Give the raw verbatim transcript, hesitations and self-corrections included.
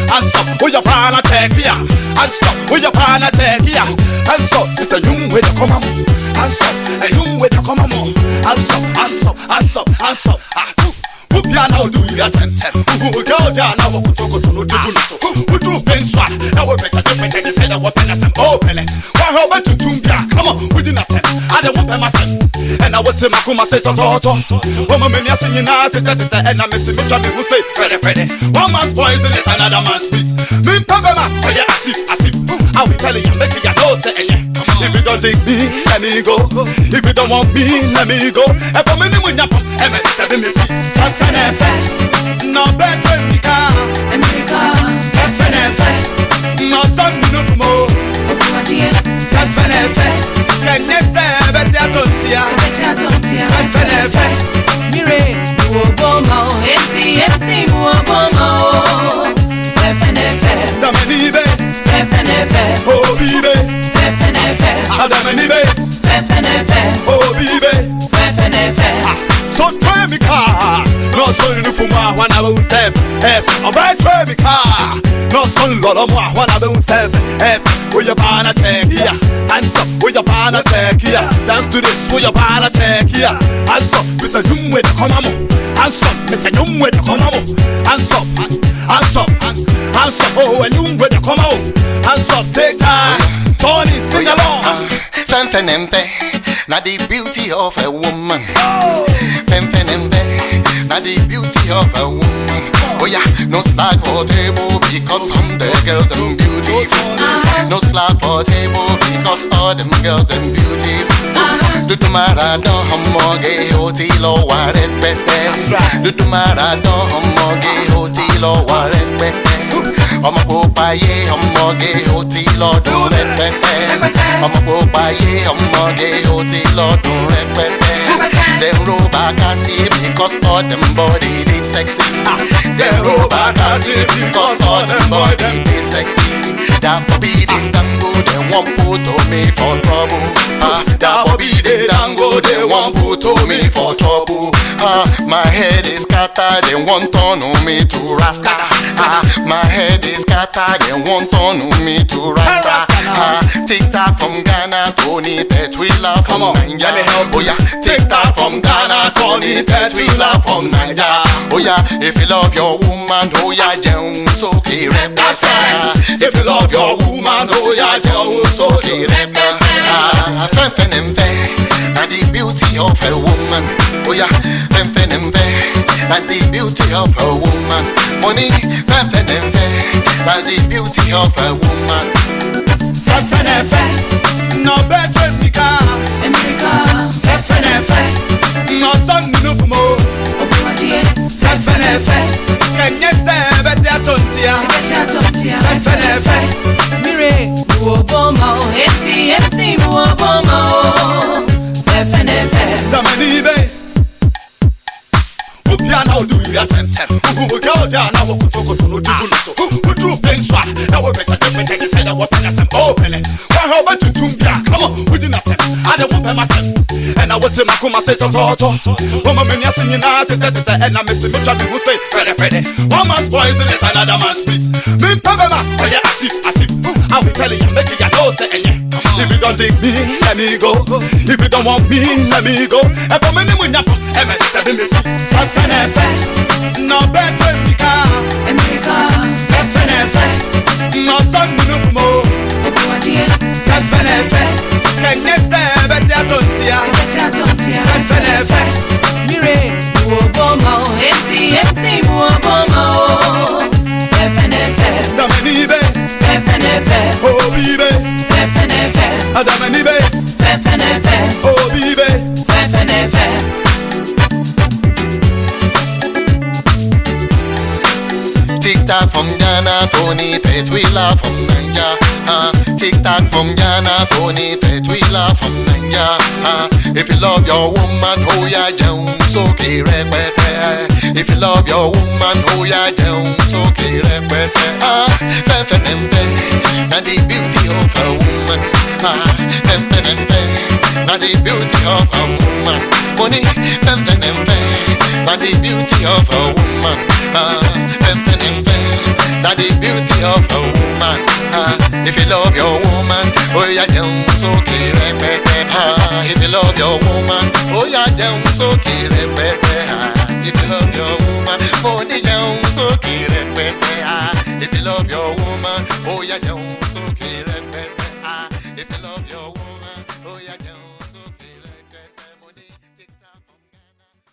and stop with your pana take here, and stop with your pana take here, and stop. It's a young way to come on, and stop, a young way to come on, and stop, and stop, and stop, and stop. Who piano do you attempt? Who go down now? Who talk to no do so? Who do pen swat? Now we're better different. They say that we're pennas and open. Why how about to Tumbia? Come on, we didn't attempt. I don't want myself. And I would say Makuma say to Toto. Woman, when you're singing out, and I'm missing me, who say Freddy Freddy. One man's poison is another man's sweet. Me Pavema, oh yeah, I see, I see. I'll be telling you, making your nose say, yeah. If you don't take me, let me go. If you don't want me, let me go. And for me, when you're from M S seven, please. F N F, no better America, America. F N F, no son no more. F N F, can you say better tontia? Better tontia. F N F, mire, Obama, eti eti Obama. F N F, Damanibe. F N F, oh bibe. F N F, Adamanibe. F N F, oh bibe. F N F. So try me car, no son no fuma when I will step. Eh, I buy try me car, no son loloma when I will step. Eh, with your banner check here, and stop with your banner check here. Dance to this with your banner check here, and stop. Mister Young with the come on, and stop. Mister Young with the come on, and stop, and stop, and stop. Oh, and Young with the come on, and stop. Take time, Tony, sing along. Fem fenempe, na the beauty of a woman. Fem fenempe, na the beauty of a woman. Oh yeah, no slack for table because some the girls them beautiful. No slack for table because all them girls them beautiful. Dudu marado homoge hoti lo warepete. Dudu marado homoge hoti lo warepete. Ọmọ pupa ye ọmọge oti lọ́dún rẹpẹtẹ. Ọmọ pupa ye ọmọge oti lọ́dún rẹpẹtẹ. Dem roll back and see because all them body they sexy. Dem roll back and see because all them body they sexy. That Bobby they dango they want put me for trouble. Ah, that Bobby they dango they want put me for trouble. Ah, my head is scattered they want turn me to Rasta. Ah, my head is scattered they want turn me to Rasta. Ah, TikTok from Ghana, Tony Tetwila from Nigeria. Oh yeah, TikTok from Ghana, Tony Tetwila from Nigeria. Oh yeah, if you love your woman, oh yeah, Jones okay represent. If you love your woman, oh yeah, Jones okay represent. Ah, fen fen emfe, and the beauty of a woman. Oh yeah, fen fen emfe, and the beauty of a woman. Money, fen fen emfe, and the beauty of a woman. Fen fen emfe, no better America, America. Fen fen emfe, no son no more. Fen fen emfe, can you say better tontia? Better tontia. Fen fen emfe, mire, Obama, eti eti Obama. Fen fen emfe, Damanibe. Piano do you attempt? Who go down now? Who talk to no do so? Who do pen swat? Now we're better different. They say that we're pennas and open. Why how about to Tumbia? Come on, we didn't attempt. I don't want myself. And I would say Makuma say to Toto. Woman, when you're singing out, and I'm missing me, who say Freddy Freddy. One man's poison is another man's sweet. Me Pavema, oh yeah, I see, I see. I'll be telling you, making your nose say, yeah. If you don't take me, let me go. If you don't want me, let me go. And for me, when you're from M S seven, F N F, no better America, America. F N F, no son no more. F N F, can you say better tontia? Better tontia. F N F, mire, Obama, eti eti Obama. F N F, Damanibe. F N F, oh bibe. F N F, Adamanibe. F N F, oh bibe. F N F. TikTok from Ghana, Tony Tetwila from Nigeria. Uh, TikTok from Ghana, Tony Tetwila from Nigeria. Uh, if you love your woman, oh yeah, Jones okay repete. If you love your woman, oh yeah, Jones okay repete. Ah, fen fen emfe, na the beauty of a woman. Ah, fen fen emfe, na the beauty of a woman. Money, fen fen emfe, na the beauty of a woman. Ah, fen fen emfe, na the beauty If you love your woman, oh yeah, down so repete. Ah, if you love your woman, oh yeah, down so repete. Ah, if you love your woman, oh yeah, down so